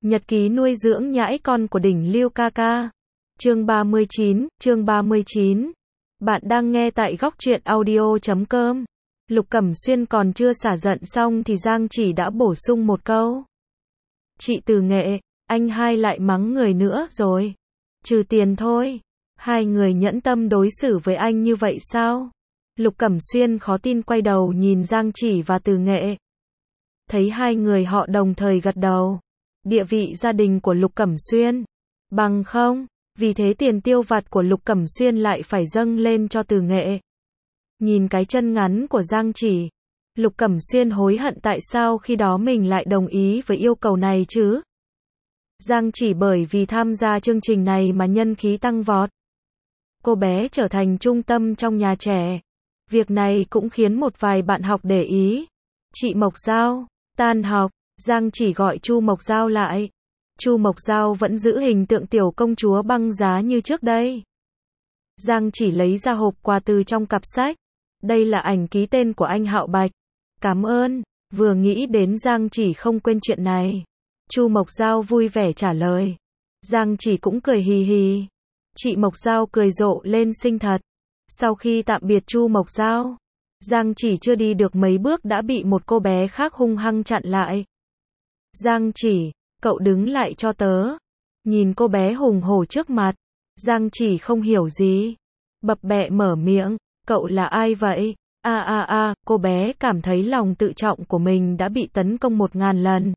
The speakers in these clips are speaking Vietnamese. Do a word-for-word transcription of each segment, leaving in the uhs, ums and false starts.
Nhật ký nuôi dưỡng nhãi con của đỉnh Lưu ca ca. Chương ba mươi chín, chương ba mươi chín. Bạn đang nghe tại góc truyện audio chấm com. Lục Cẩm Xuyên còn chưa xả giận xong thì Giang Chỉ đã bổ sung một câu. Chị Từ Nghệ, anh hai lại mắng người nữa rồi. Trừ tiền thôi. Hai người nhẫn tâm đối xử với anh như vậy sao? Lục Cẩm Xuyên khó tin quay đầu nhìn Giang Chỉ và Từ Nghệ. Thấy hai người họ đồng thời gật đầu. Địa vị gia đình của Lục Cẩm Xuyên bằng không, vì thế tiền tiêu vặt của Lục Cẩm Xuyên lại phải dâng lên cho Từ Nghệ. Nhìn cái chân ngắn của Giang Chỉ, Lục Cẩm Xuyên hối hận tại sao khi đó mình lại đồng ý với yêu cầu này chứ. Giang Chỉ bởi vì tham gia chương trình này mà nhân khí tăng vọt. Cô bé trở thành trung tâm trong nhà trẻ. Việc này cũng khiến một vài bạn học để ý. Chị Mộc Giao, tan học, Giang Chỉ gọi Chu Mộc Giao lại. Chu Mộc Giao vẫn giữ hình tượng tiểu công chúa băng giá như trước đây. Giang Chỉ lấy ra hộp quà từ trong cặp sách. Đây là ảnh ký tên của anh Hạo Bạch. Cảm ơn. Vừa nghĩ đến Giang Chỉ không quên chuyện này. Chu Mộc Giao vui vẻ trả lời. Giang Chỉ cũng cười hì hì. Chị Mộc Giao cười rộ lên xinh thật. Sau khi tạm biệt Chu Mộc Giao, Giang Chỉ chưa đi được mấy bước đã bị một cô bé khác hung hăng chặn lại. Giang Chỉ, cậu đứng lại cho tớ. Nhìn cô bé hùng hổ trước mặt, Giang Chỉ không hiểu gì. Bập bẹ mở miệng, cậu là ai vậy? A a a, cô bé cảm thấy lòng tự trọng của mình đã bị tấn công một ngàn lần.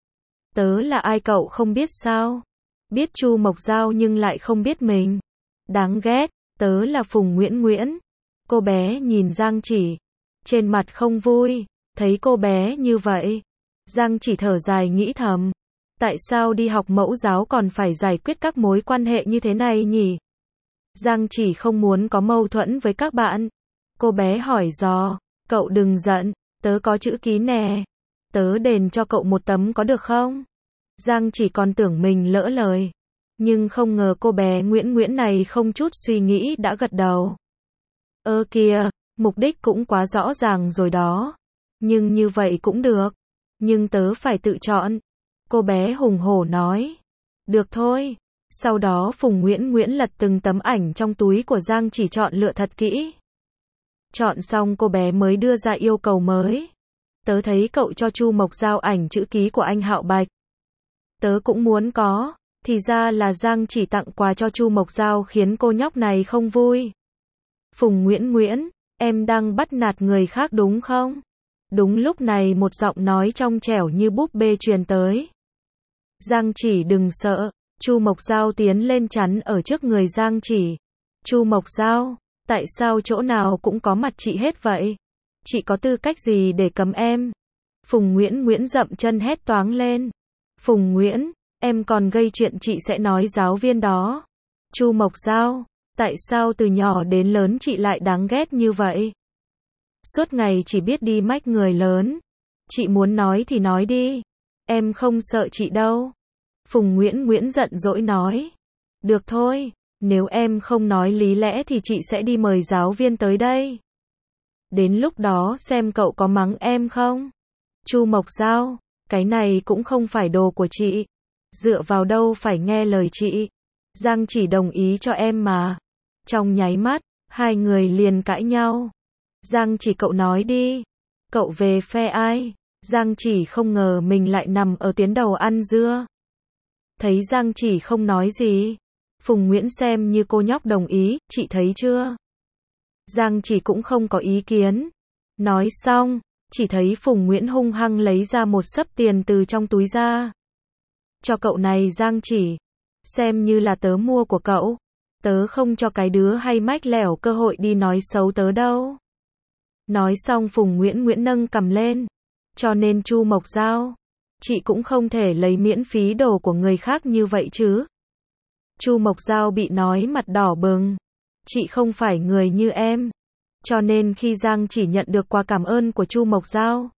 Tớ là ai cậu không biết sao? Biết Chu Mộc Giao nhưng lại không biết mình. Đáng ghét, tớ là Phùng Nguyễn Nguyễn. Cô bé nhìn Giang Chỉ, trên mặt không vui, thấy cô bé như vậy. Giang Chỉ thở dài nghĩ thầm. Tại sao đi học mẫu giáo còn phải giải quyết các mối quan hệ như thế này nhỉ? Giang Chỉ không muốn có mâu thuẫn với các bạn. Cô bé hỏi dò, cậu đừng giận, tớ có chữ ký nè. Tớ đền cho cậu một tấm có được không? Giang Chỉ còn tưởng mình lỡ lời. Nhưng không ngờ cô bé Nguyễn Nguyễn này không chút suy nghĩ đã gật đầu. Ơ kìa, mục đích cũng quá rõ ràng rồi đó. Nhưng như vậy cũng được. Nhưng tớ phải tự chọn. Cô bé hùng hổ nói. Được thôi. Sau đó Phùng Nguyễn Nguyễn lật từng tấm ảnh trong túi của Giang Chỉ chọn lựa thật kỹ. Chọn xong cô bé mới đưa ra yêu cầu mới. Tớ thấy cậu cho Chu Mộc Giao ảnh chữ ký của anh Hạo Bạch. Tớ cũng muốn có. Thì ra là Giang Chỉ tặng quà cho Chu Mộc Giao khiến cô nhóc này không vui. Phùng Nguyễn Nguyễn, em đang bắt nạt người khác đúng không? Đúng lúc này một giọng nói trong trẻo như búp bê truyền tới. Giang Chỉ đừng sợ. Chu Mộc Giao tiến lên chắn ở trước người Giang Chỉ. Chu Mộc Giao, tại sao chỗ nào cũng có mặt chị hết vậy? Chị có tư cách gì để cấm em? Phùng Nguyễn Nguyễn dậm chân hét toáng lên. Phùng Nguyễn, em còn gây chuyện chị sẽ nói giáo viên đó. Chu Mộc Giao, tại sao từ nhỏ đến lớn chị lại đáng ghét như vậy? Suốt ngày chỉ biết đi mách người lớn. Chị muốn nói thì nói đi. Em không sợ chị đâu. Phùng Nguyễn Nguyễn giận dỗi nói. Được thôi, nếu em không nói lý lẽ thì chị sẽ đi mời giáo viên tới đây. Đến lúc đó xem cậu có mắng em không? Chu Mộc Giao, cái này cũng không phải đồ của chị. Dựa vào đâu phải nghe lời chị. Giang Chỉ đồng ý cho em mà. Trong nháy mắt, hai người liền cãi nhau. Giang Chỉ cậu nói đi. Cậu về phe ai? Giang Chỉ không ngờ mình lại nằm ở tuyến đầu ăn dưa. Thấy Giang Chỉ không nói gì. Phùng Nguyễn xem như cô nhóc đồng ý, chị thấy chưa? Giang Chỉ cũng không có ý kiến. Nói xong, chỉ thấy Phùng Nguyễn hung hăng lấy ra một xấp tiền từ trong túi ra. Cho cậu này Giang Chỉ. Xem như là tớ mua của cậu. Tớ không cho cái đứa hay mách lẻo cơ hội đi nói xấu tớ đâu. Nói xong Phùng Nguyễn Nguyễn nâng cầm lên. Cho nên Chu Mộc Giao, chị cũng không thể lấy miễn phí đồ của người khác như vậy chứ. Chu Mộc Giao bị nói mặt đỏ bừng. Chị không phải người như em. Cho nên khi Giang Chỉ nhận được quà cảm ơn của Chu Mộc Giao,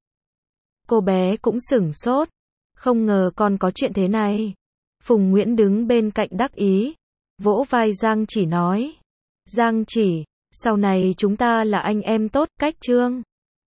cô bé cũng sửng sốt. Không ngờ còn có chuyện thế này. Phùng Nguyễn đứng bên cạnh đắc ý, vỗ vai Giang Chỉ nói. Giang Chỉ, sau này chúng ta là anh em tốt, cách chương.